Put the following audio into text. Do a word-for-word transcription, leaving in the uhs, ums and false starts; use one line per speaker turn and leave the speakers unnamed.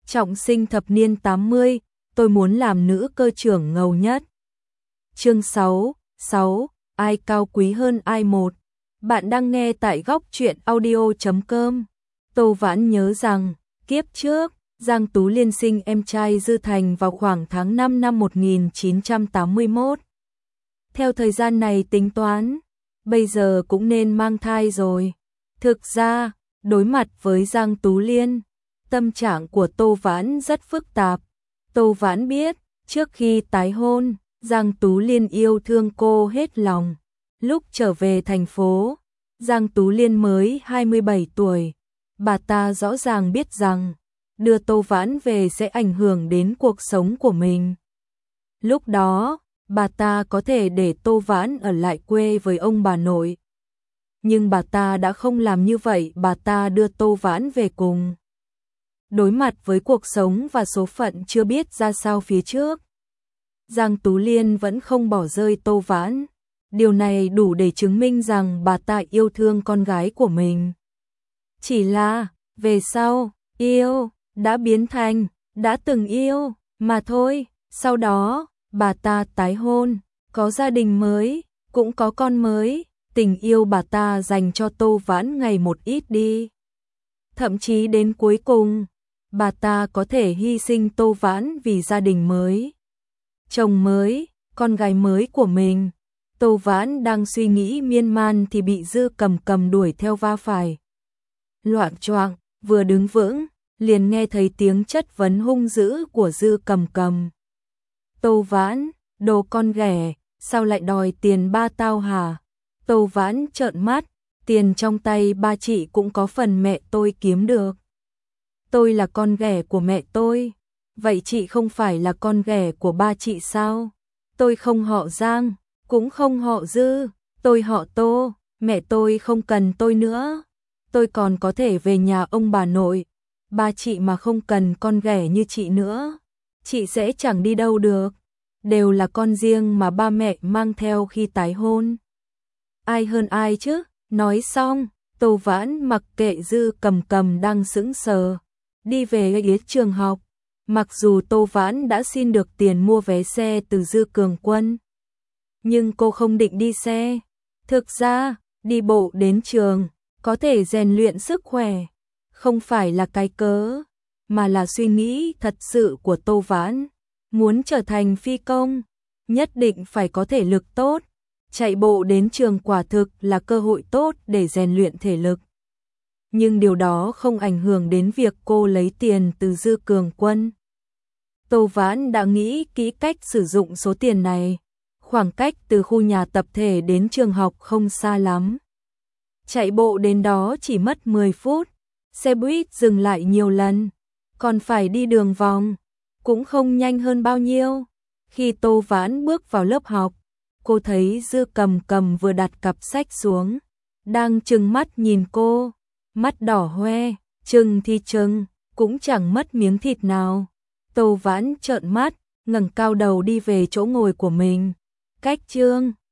Trọng sinh thập niên tám mươi, tôi muốn làm nữ cơ trưởng ngầu nhất. Chương sáu, sáu, ai cao quý hơn ai một. Bạn đang nghe tại góc truyện audio chấm com. Tô Vãn nhớ rằng, kiếp trước, Giang Tú Liên sinh em trai Dư Thành vào khoảng tháng năm năm một nghìn chín trăm tám mươi mốt. Theo thời gian này tính toán, bây giờ cũng nên mang thai rồi. Thực ra, đối mặt với Giang Tú Liên, tâm trạng của Tô Vãn rất phức tạp. Tô Vãn biết, trước khi tái hôn, Giang Tú Liên yêu thương cô hết lòng. Lúc trở về thành phố, Giang Tú Liên mới hai mươi bảy tuổi. Bà ta rõ ràng biết rằng, đưa Tô Vãn về sẽ ảnh hưởng đến cuộc sống của mình. Lúc đó, bà ta có thể để Tô Vãn ở lại quê với ông bà nội. Nhưng bà ta đã không làm như vậy, bà ta đưa Tô Vãn về cùng. Đối mặt với cuộc sống và số phận chưa biết ra sao phía trước, Giang Tú Liên vẫn không bỏ rơi Tô Vãn. Điều này đủ để chứng minh rằng bà ta yêu thương con gái của mình. Chỉ là, về sau, yêu, đã biến thành, đã từng yêu, mà thôi. Sau đó, bà ta tái hôn, có gia đình mới, cũng có con mới. Tình yêu bà ta dành cho Tô Vãn ngày một ít đi. Thậm chí đến cuối cùng, bà ta có thể hy sinh Tô Vãn vì gia đình mới, chồng mới, con gái mới của mình. Tô Vãn đang suy nghĩ miên man thì bị Dư Cầm Cầm đuổi theo va phải. Loạng choạng, vừa đứng vững, liền nghe thấy tiếng chất vấn hung dữ của Dư Cầm Cầm. Tô Vãn, đồ con ghẻ, sao lại đòi tiền ba tao hả? Tô Vãn trợn mắt, tiền trong tay ba chị cũng có phần mẹ tôi kiếm được. Tôi là con ghẻ của mẹ tôi, vậy chị không phải là con ghẻ của ba chị sao? Tôi không họ Giang, cũng không họ Dư, tôi họ Tô, mẹ tôi không cần tôi nữa. Tôi còn có thể về nhà ông bà nội, ba chị mà không cần con ghẻ như chị nữa, chị sẽ chẳng đi đâu được. Đều là con riêng mà ba mẹ mang theo khi tái hôn. Ai hơn ai chứ? Nói xong, Tô Vãn mặc kệ Dư Cầm Cầm đang sững sờ, đi về ghế trường học. Mặc dù Tô Vãn đã xin được tiền mua vé xe từ Dư Cường Quân, nhưng cô không định đi xe. Thực ra, đi bộ đến trường, có thể rèn luyện sức khỏe, không phải là cái cớ, mà là suy nghĩ thật sự của Tô Vãn. Muốn trở thành phi công, nhất định phải có thể lực tốt. Chạy bộ đến trường quả thực là cơ hội tốt để rèn luyện thể lực. Nhưng điều đó không ảnh hưởng đến việc cô lấy tiền từ Dư Cường Quân. Tô Vãn đã nghĩ kỹ cách sử dụng số tiền này. Khoảng cách từ khu nhà tập thể đến trường học không xa lắm. Chạy bộ đến đó chỉ mất mười phút, xe buýt dừng lại nhiều lần, còn phải đi đường vòng, cũng không nhanh hơn bao nhiêu. Khi Tô Vãn bước vào lớp học, cô thấy Dư Cầm Cầm vừa đặt cặp sách xuống, đang trừng mắt nhìn cô, mắt đỏ hoe, trừng thì trừng, cũng chẳng mất miếng thịt nào. Tô Vãn trợn mắt, ngẩng cao đầu đi về chỗ ngồi của mình. Cách chương